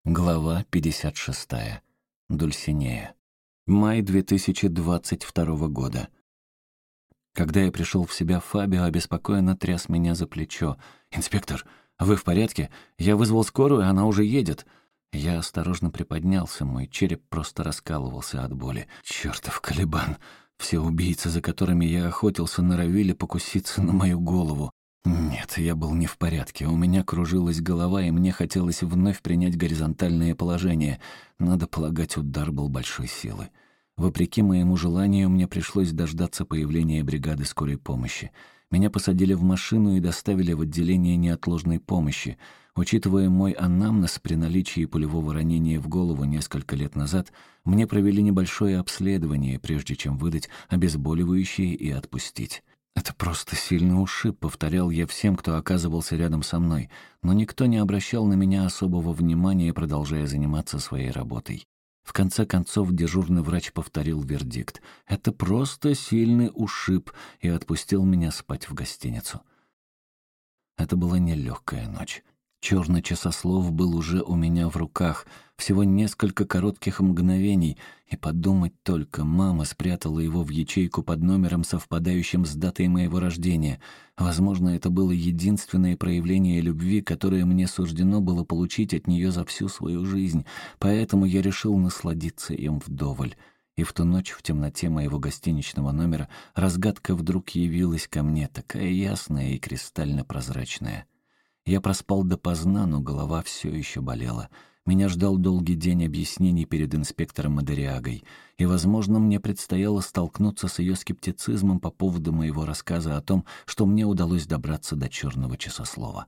Глава 56. Дульсинея. Май 2022 года. Когда я пришел в себя, Фабио обеспокоенно тряс меня за плечо. «Инспектор, вы в порядке? Я вызвал скорую, она уже едет». Я осторожно приподнялся, мой череп просто раскалывался от боли. Чёртов Калибан! Все убийцы, за которыми я охотился, норовили покуситься на мою голову. Нет, я был не в порядке. У меня кружилась голова, и мне хотелось вновь принять горизонтальное положение. Надо полагать, удар был большой силы. Вопреки моему желанию, мне пришлось дождаться появления бригады скорой помощи. Меня посадили в машину и доставили в отделение неотложной помощи. Учитывая мой анамнез при наличии пулевого ранения в голову несколько лет назад, мне провели небольшое обследование, прежде чем выдать обезболивающее и отпустить. «Это просто сильный ушиб», — повторял я всем, кто оказывался рядом со мной, но никто не обращал на меня особого внимания, продолжая заниматься своей работой. В конце концов дежурный врач повторил вердикт. «Это просто сильный ушиб», и отпустил меня спать в гостиницу. Это была нелегкая ночь. Черный часослов был уже у меня в руках, всего несколько коротких мгновений, и подумать только, мама спрятала его в ячейку под номером, совпадающим с датой моего рождения. Возможно, это было единственное проявление любви, которое мне суждено было получить от нее за всю свою жизнь, поэтому я решил насладиться им вдоволь. И в ту ночь в темноте моего гостиничного номера разгадка вдруг явилась ко мне, такая ясная и кристально прозрачная. Я проспал допоздна, но голова все еще болела. Меня ждал долгий день объяснений перед инспектором Мадериагой, и, возможно, мне предстояло столкнуться с ее скептицизмом по поводу моего рассказа о том, что мне удалось добраться до черного часослова.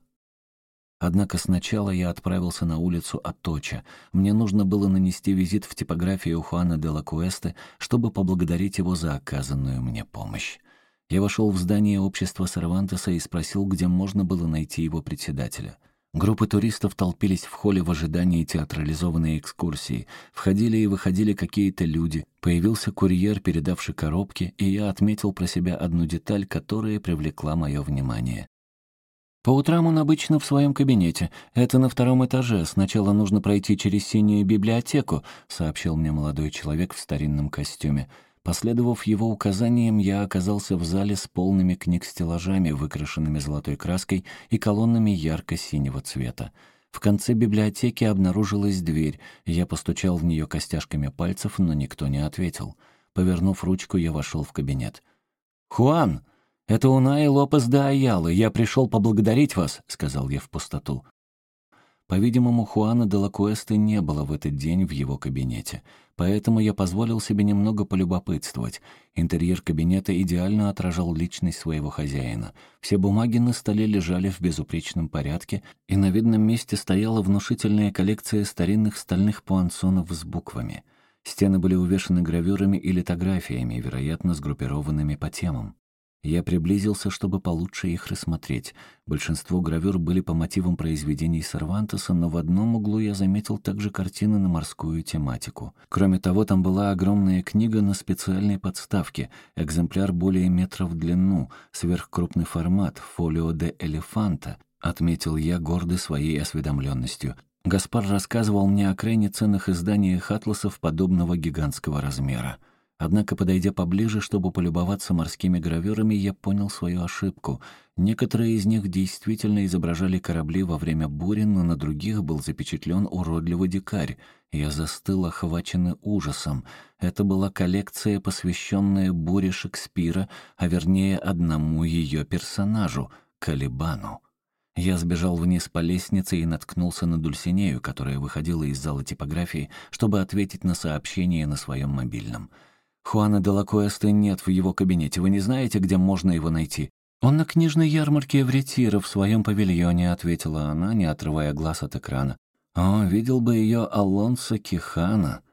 Однако сначала я отправился на улицу Аточа. Мне нужно было нанести визит в типографию Хуана де ла Куэсте, чтобы поблагодарить его за оказанную мне помощь. Я вошел в здание общества Сервантеса и спросил, где можно было найти его председателя. Группы туристов толпились в холле в ожидании театрализованной экскурсии. Входили и выходили какие-то люди. Появился курьер, передавший коробки, и я отметил про себя одну деталь, которая привлекла мое внимание. «По утрам он обычно в своем кабинете. Это на 2-м этаже. Сначала нужно пройти через синюю библиотеку», — сообщил мне молодой человек в старинном костюме. Последовав его указаниям, я оказался в зале с полными книг-стеллажами, выкрашенными золотой краской и колоннами ярко-синего цвета. В конце библиотеки обнаружилась дверь. Я постучал в нее костяшками пальцев, но никто не ответил. Повернув ручку, я вошел в кабинет. «Хуан, это Унай Лопес де Айала. Я пришел поблагодарить вас», — сказал я в пустоту. По-видимому, Хуана де ла Куэсте не было в этот день в его кабинете, поэтому я позволил себе немного полюбопытствовать. Интерьер кабинета идеально отражал личность своего хозяина. Все бумаги на столе лежали в безупречном порядке, и на видном месте стояла внушительная коллекция старинных стальных пуансонов с буквами. Стены были увешаны гравюрами и литографиями, вероятно, сгруппированными по темам. Я приблизился, чтобы получше их рассмотреть. Большинство гравюр были по мотивам произведений Сервантеса, но в одном углу я заметил также картины на морскую тематику. Кроме того, там была огромная книга на специальной подставке, экземпляр более метра в длину, сверхкрупный формат, фолио де элефанта, отметил я, гордый своей осведомленностью. Гаспар рассказывал мне о крайне ценных изданиях атласов подобного гигантского размера. Однако, подойдя поближе, чтобы полюбоваться морскими гравюрами, я понял свою ошибку. Некоторые из них действительно изображали корабли во время бури, но на других был запечатлен уродливый дикарь. Я застыл, охваченный ужасом. Это была коллекция, посвященная буре Шекспира, а вернее одному ее персонажу — Калибану. Я сбежал вниз по лестнице и наткнулся на Дульсинею, которая выходила из зала типографии, чтобы ответить на сообщение на своем мобильном. «Хуана де ла Куэсте нет в его кабинете. Вы не знаете, где можно его найти?» «Он на книжной ярмарке в Ретиро в своем павильоне», — ответила она, не отрывая глаз от экрана. «О, видел бы ее Алонсо Кихана».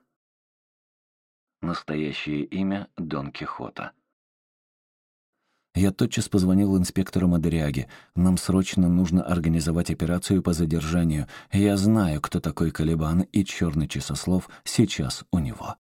Настоящее имя — Дон Кихота. Я тотчас позвонил инспектору Мадериаге. «Нам срочно нужно организовать операцию по задержанию. Я знаю, кто такой Калибан, и черный часослов сейчас у него».